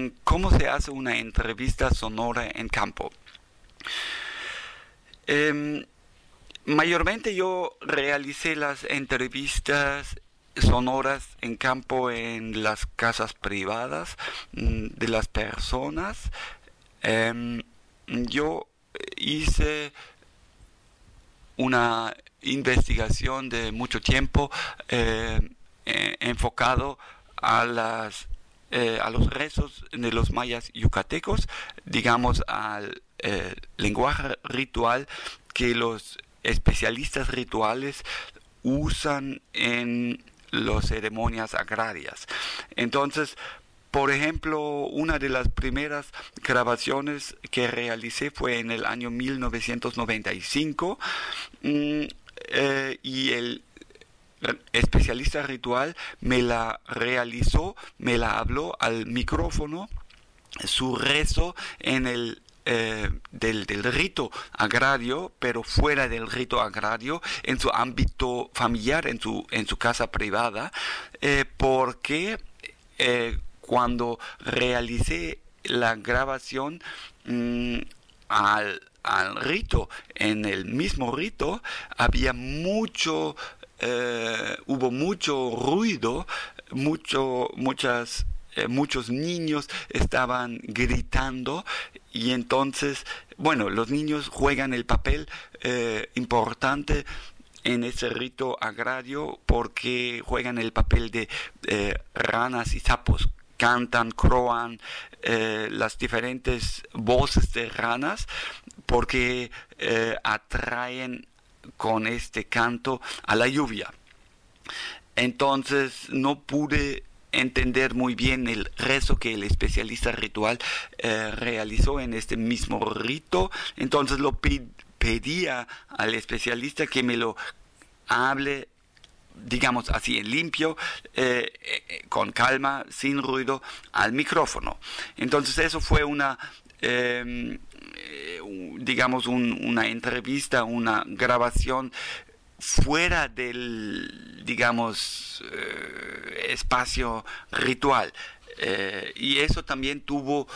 cómo se hace una entrevista sonora en campo. Mayormente yo realicé las entrevistas sonoras en campo en las casas privadas de las personas. Yo hice una investigación de mucho tiempo enfocado a los rezos de los mayas yucatecos, digamos al lenguaje ritual que los especialistas rituales usan en las ceremonias agrarias. Entonces, por ejemplo, una de las primeras grabaciones que realicé fue en el año 1995 y el especialista ritual me la realizó, me la habló al micrófono, su rezo en el del rito agrario, pero fuera del rito agrario, en su ámbito familiar, en su casa privada, porque cuando realicé la grabación al rito, en el mismo rito, había hubo mucho ruido, muchos niños estaban gritando y entonces, bueno, los niños juegan el papel importante en ese rito agrario porque juegan el papel de ranas y sapos. Cantan, croan las diferentes voces de ranas porque atraen con este canto a la lluvia. Entonces no pude entender muy bien el rezo que el especialista ritual realizó en este mismo rito. Entonces lo pedía al especialista que me lo hable, digamos así, en limpio, con calma, sin ruido, al micrófono. Entonces eso fue una una entrevista, una grabación fuera del, digamos, espacio ritual. Y eso también tuvo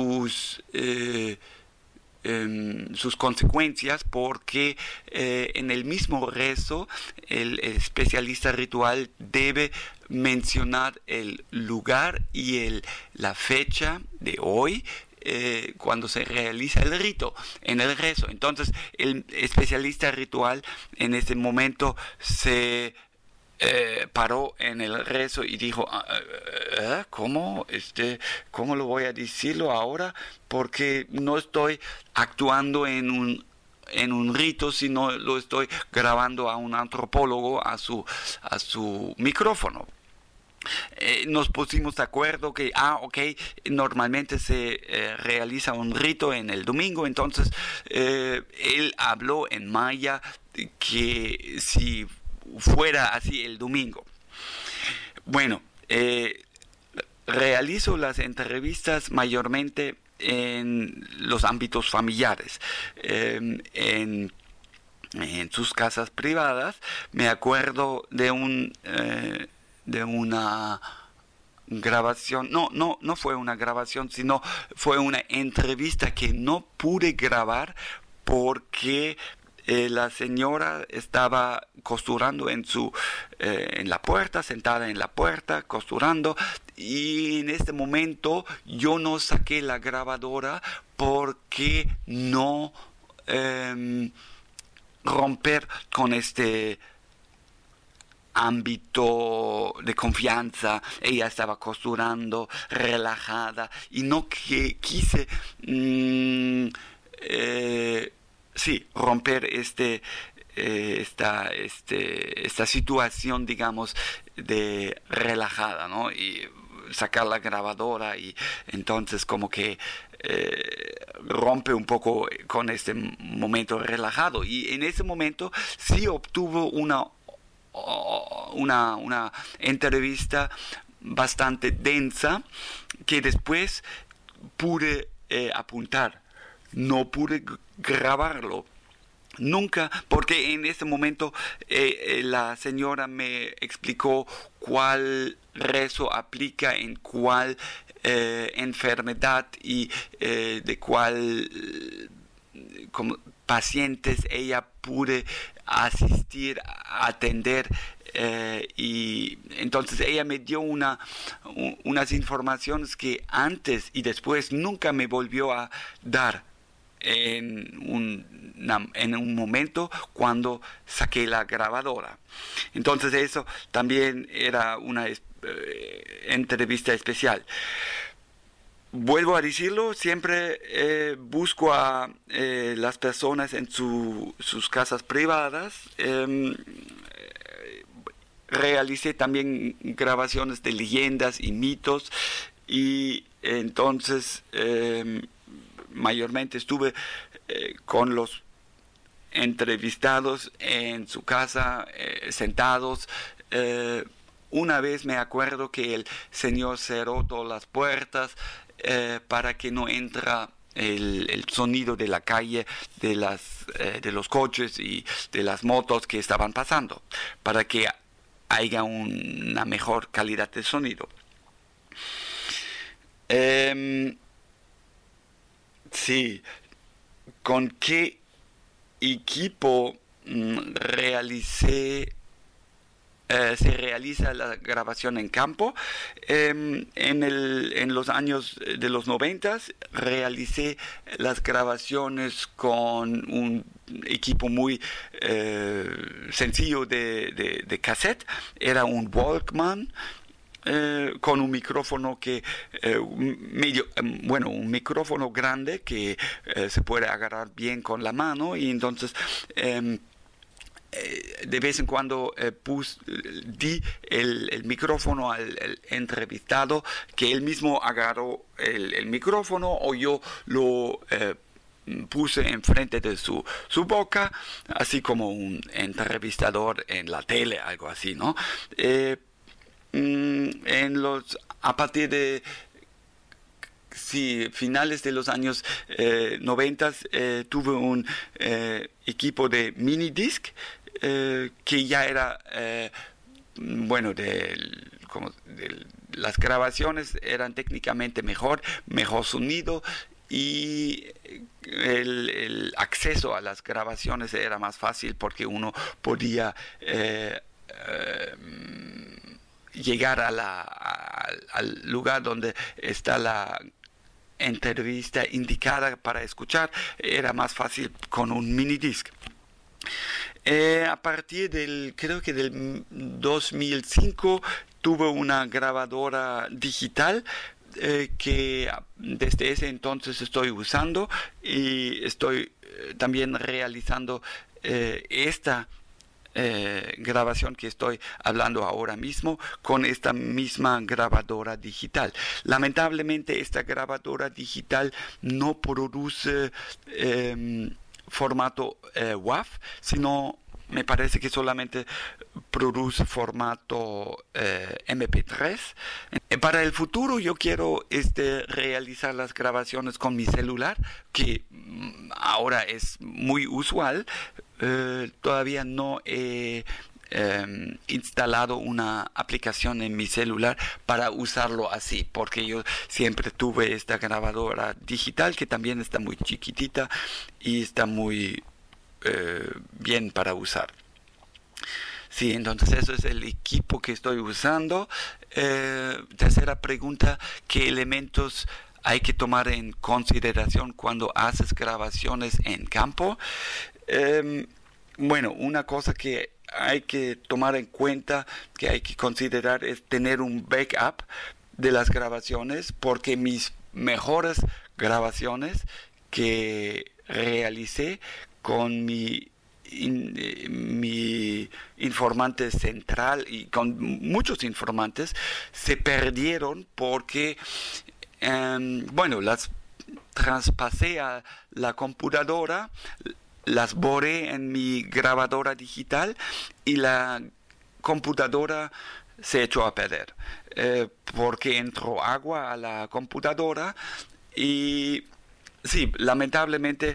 sus consecuencias porque en el mismo rezo el especialista ritual debe mencionar el lugar y la fecha de hoy cuando se realiza el rito en el rezo. Entonces el especialista ritual en ese momento se paró en el rezo y dijo, ¿cómo lo voy a decirlo ahora? Porque no estoy actuando en un rito, sino lo estoy grabando a un antropólogo a su micrófono. Nos pusimos de acuerdo que, normalmente se realiza un rito en el domingo, entonces él habló en maya que si fuera así el domingo. Bueno, realizo las entrevistas mayormente en los ámbitos familiares, en sus casas privadas. Me acuerdo de una grabación, no fue una grabación, sino fue una entrevista que no pude grabar porque la señora estaba costurando en la puerta, sentada en la puerta, costurando, y en este momento yo no saqué la grabadora porque no romper con este ámbito de confianza. Ella estaba costurando, relajada, y no quise romper esta situación, digamos, de relajada, ¿no? Y sacar la grabadora y entonces como que rompe un poco con este momento relajado. Y en ese momento sí obtuvo una entrevista bastante densa que después pude apuntar. No pude grabarlo nunca, porque en ese momento la señora me explicó cuál rezo aplica en cuál enfermedad y de cuál como pacientes ella pude asistir, atender. Y entonces ella me dio unas informaciones que antes y después nunca me volvió a dar en un momento cuando saqué la grabadora. Entonces eso también era una entrevista especial. Vuelvo a decirlo, siempre busco a las personas en sus casas privadas. Realicé también grabaciones de leyendas y mitos, y entonces mayormente estuve con los entrevistados en su casa, sentados. Una vez me acuerdo que el señor cerró todas las puertas para que no entra el sonido de la calle, de los coches y de las motos que estaban pasando, para que haya una mejor calidad de sonido. Sí, ¿con qué equipo se realiza la grabación en campo? En los años de los 90 realicé las grabaciones con un equipo muy sencillo de cassette. Era un Walkman con un micrófono un micrófono grande que se puede agarrar bien con la mano, y entonces de vez en cuando di el micrófono al entrevistado, que él mismo agarró el micrófono, o yo lo puse enfrente de su boca, así como un entrevistador en la tele, algo así, ¿no? A partir de finales de los años 90 tuve un equipo de mini disc que ya era las grabaciones eran técnicamente mejor sonido, y el acceso a las grabaciones era más fácil porque uno podía llegar al lugar donde está la entrevista indicada para escuchar. Era más fácil con un mini disc. A partir creo que del 2005 tuve una grabadora digital que desde ese entonces estoy usando, y estoy también realizando esta grabación que estoy hablando ahora mismo con esta misma grabadora digital. Lamentablemente esta grabadora digital no produce formato WAV, sino me parece que solamente produce formato MP3. Para el futuro yo quiero realizar las grabaciones con mi celular, que ahora es muy usual. Todavía no he instalado una aplicación en mi celular para usarlo así, porque yo siempre tuve esta grabadora digital que también está muy chiquitita y está muy bien para usar. Sí, entonces eso es el equipo que estoy usando. Tercera pregunta: ¿qué elementos hay que tomar en consideración cuando haces grabaciones en campo? Una cosa que hay que tomar en cuenta, que hay que considerar, es tener un backup de las grabaciones, porque mis mejores grabaciones que realicé con mi informante central y con muchos informantes se perdieron porque las traspasé a la computadora, las borré en mi grabadora digital y la computadora se echó a perder porque entró agua a la computadora. Y sí, lamentablemente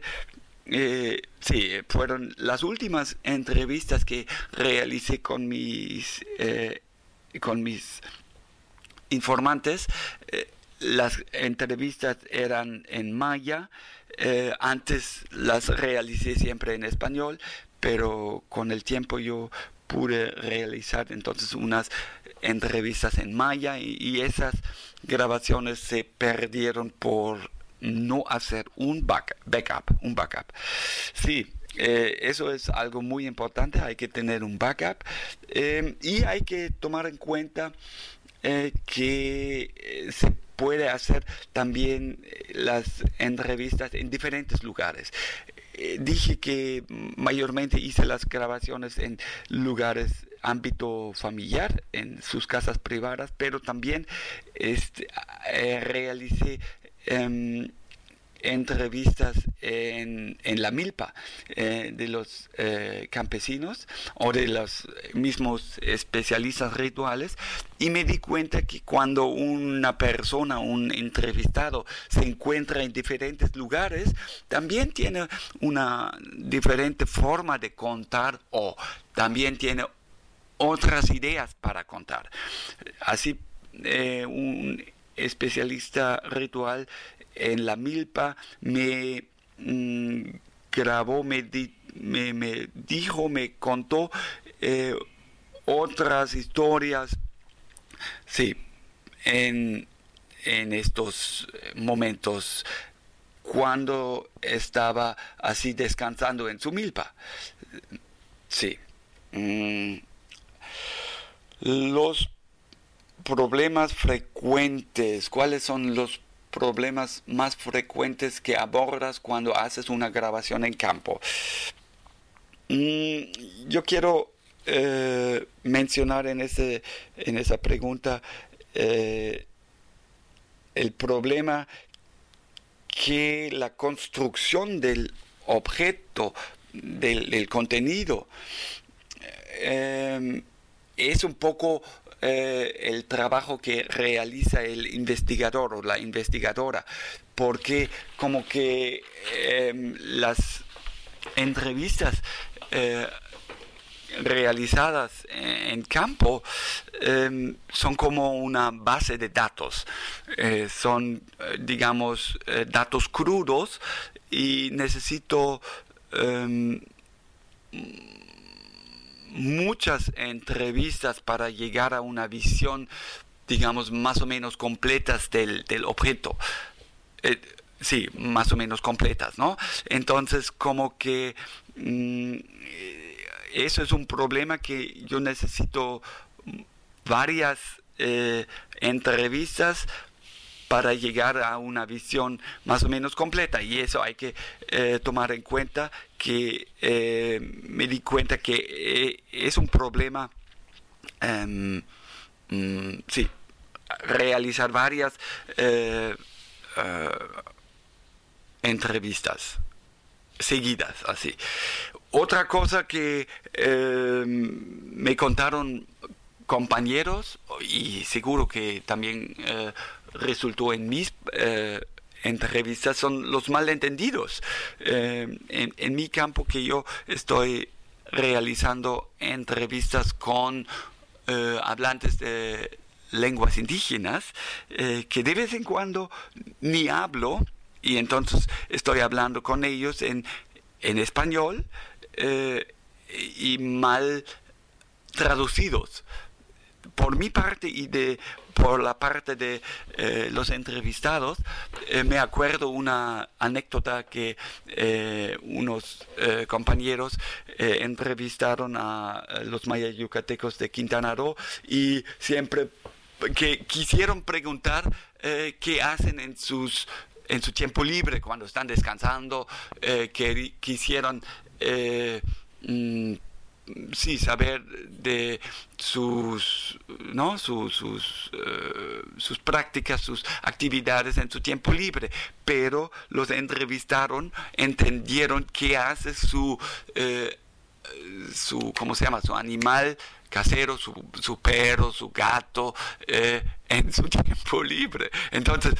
fueron las últimas entrevistas que realicé con mis informantes. las entrevistas eran en maya. Antes las realicé siempre en español, pero con el tiempo yo pude realizar entonces unas entrevistas en maya y esas grabaciones se perdieron por no hacer un backup. Sí, eso es algo muy importante, hay que tener un backup y hay que tomar en cuenta que se puede hacer también las entrevistas en diferentes lugares. Dije que mayormente hice las grabaciones en lugares ámbito familiar, en sus casas privadas, pero también realicé entrevistas en la milpa de los campesinos o de los mismos especialistas rituales, y me di cuenta que cuando una persona, un entrevistado, se encuentra en diferentes lugares, también tiene una diferente forma de contar o también tiene otras ideas para contar. Así, un especialista ritual en la milpa me grabó, me dijo, me contó otras historias, sí, en estos momentos cuando estaba así descansando en su milpa. Sí. Los problemas frecuentes, ¿cuáles son los problemas más frecuentes que abordas cuando haces una grabación en campo? Yo quiero mencionar en esa pregunta el problema que la construcción del objeto, del contenido, es un poco el trabajo que realiza el investigador o la investigadora, porque como que las entrevistas realizadas en campo son como una base de datos, son digamos datos crudos, y necesito muchas entrevistas para llegar a una visión, digamos, más o menos completas del objeto. Sí, más o menos completas, ¿no? Entonces, como que eso es un problema que yo necesito varias entrevistas para llegar a una visión más o menos completa, y eso hay que tomar en cuenta, que me di cuenta que es un problema, sí, realizar varias entrevistas seguidas, así. Otra cosa que me contaron compañeros, y seguro que también resultó en mis entrevistas, son los malentendidos. En mi campo, que yo estoy realizando entrevistas con hablantes de lenguas indígenas, que de vez en cuando ni hablo, y entonces estoy hablando con ellos en español, y mal traducidos por mi parte y por la parte de los entrevistados. Me acuerdo una anécdota que unos compañeros entrevistaron a los mayas yucatecos de Quintana Roo, y siempre que quisieron preguntar qué hacen en su tiempo libre cuando están descansando, que quisieron sí, saber de sus prácticas, sus actividades en su tiempo libre, pero los entrevistaron, entendieron qué hace su ¿cómo se llama? Su animal casero, su perro, su gato, en su tiempo libre. Entonces,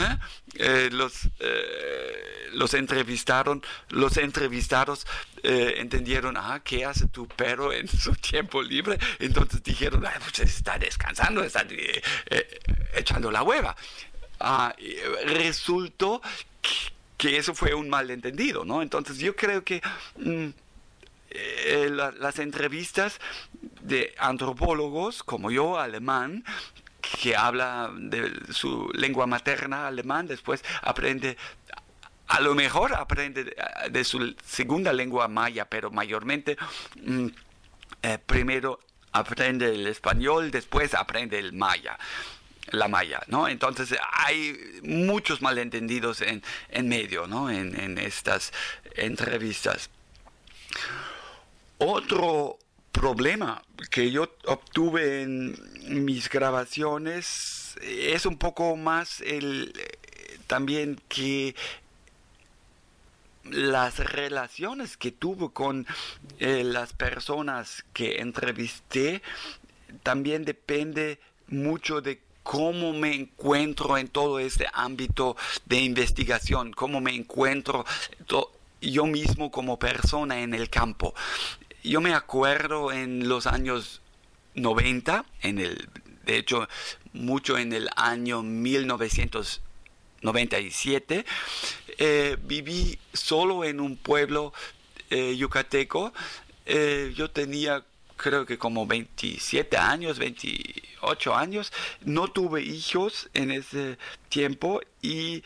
los entrevistados entendieron, ¿qué hace tu perro en su tiempo libre? Entonces dijeron, pues está descansando, está echando la hueva. resultó que eso fue un malentendido, ¿no? Entonces yo creo que las entrevistas de antropólogos como yo, alemán, que habla de su lengua materna alemán, después aprende, a lo mejor aprende de su segunda lengua maya, pero mayormente primero aprende el español, después aprende el maya, la maya, ¿no? Entonces hay muchos malentendidos en medio, ¿no? En estas entrevistas. Otro problema que yo obtuve en mis grabaciones es un poco más también que las relaciones que tuve con las personas que entrevisté también depende mucho de cómo me encuentro en todo este ámbito de investigación, cómo me encuentro yo mismo como persona en el campo. Yo me acuerdo en los años 90, de hecho mucho en el año 1997, viví solo en un pueblo yucateco. Yo tenía creo que como 27 años, 28 años. No tuve hijos en ese tiempo y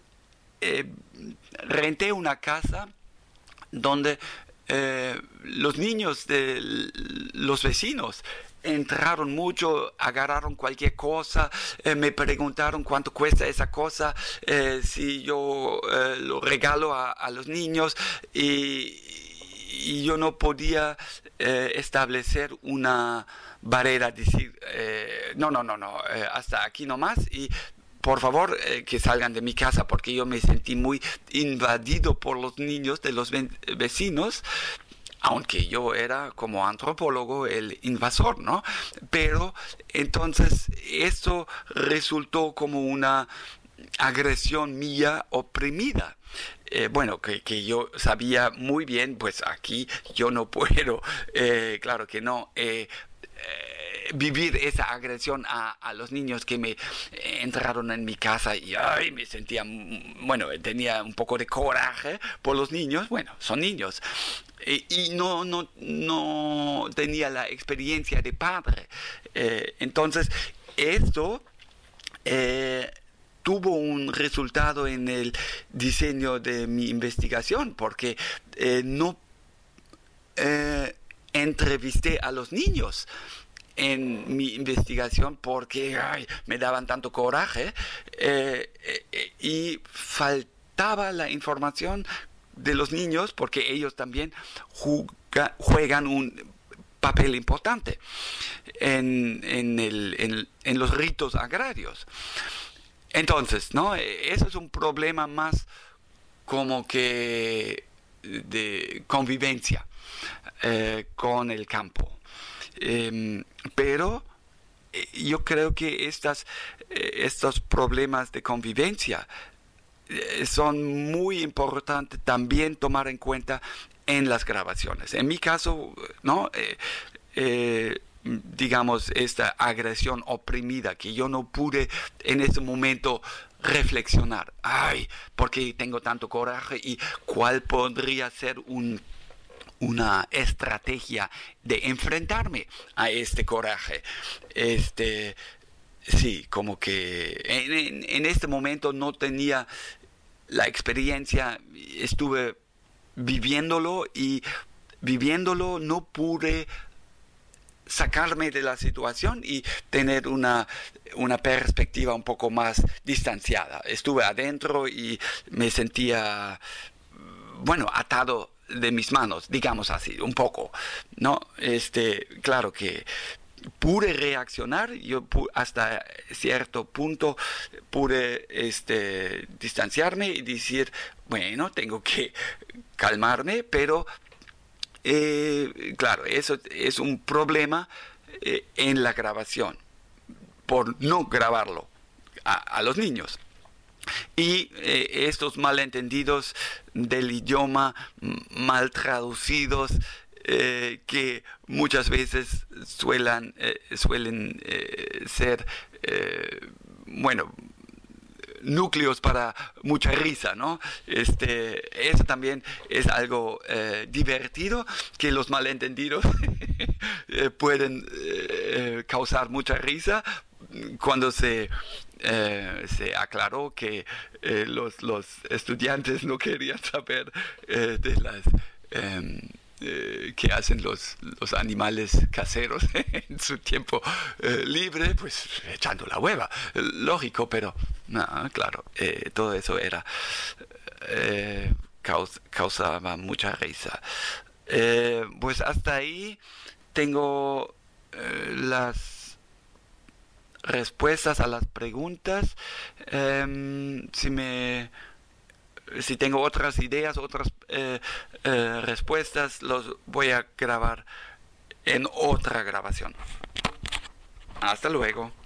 renté una casa donde los niños de los vecinos entraron mucho, agarraron cualquier cosa, me preguntaron cuánto cuesta esa cosa, si yo lo regalo a los niños, y yo no podía establecer una barrera, decir, no, hasta aquí nomás, y por favor que salgan de mi casa, porque yo me sentí muy invadido por los niños de los vecinos, aunque yo era como antropólogo el invasor, ¿no? Pero entonces esto resultó como una agresión mía oprimida. Bueno, que yo sabía muy bien, pues aquí yo no puedo, claro que no, vivir esa agresión a los niños que me entraron en mi casa y ay, me sentía, bueno, tenía un poco de coraje por los niños, bueno, son niños. Y no tenía la experiencia de padre. Entonces, esto tuvo un resultado en el diseño de mi investigación, porque no entrevisté a los niños en mi investigación porque me daban tanto coraje y faltaba la información de los niños porque ellos también juegan un papel importante en los ritos agrarios. Entonces, ¿no? Eso es un problema más como que de convivencia con el campo. Pero yo creo que estos problemas de convivencia son muy importantes también tomar en cuenta en las grabaciones. En mi caso, ¿no? Digamos, esta agresión oprimida que yo no pude en ese momento reflexionar. ¿Por qué tengo tanto coraje? ¿Y cuál podría ser una estrategia de enfrentarme a este coraje? Sí, como que en este momento no tenía la experiencia, estuve viviéndolo y viviéndolo no pude sacarme de la situación y tener una perspectiva un poco más distanciada. Estuve adentro y me sentía, bueno, atado de mis manos, digamos así, un poco, ¿no? Claro que pude reaccionar, yo hasta cierto punto pude distanciarme y decir, bueno, tengo que calmarme, pero claro, eso es un problema en la grabación, por no grabarlo a los niños. Y estos malentendidos del idioma mal traducidos que muchas veces suelen ser, bueno, núcleos para mucha risa, ¿no? Eso también es algo divertido, que los malentendidos pueden causar mucha risa cuando se aclaró que los estudiantes no querían saber de las que hacen los animales caseros en su tiempo libre, pues echando la hueva, lógico, pero no, claro, todo eso era causaba mucha risa. Pues hasta ahí tengo las respuestas a las preguntas. Si tengo otras ideas, otras respuestas, los voy a grabar en otra grabación. Hasta luego.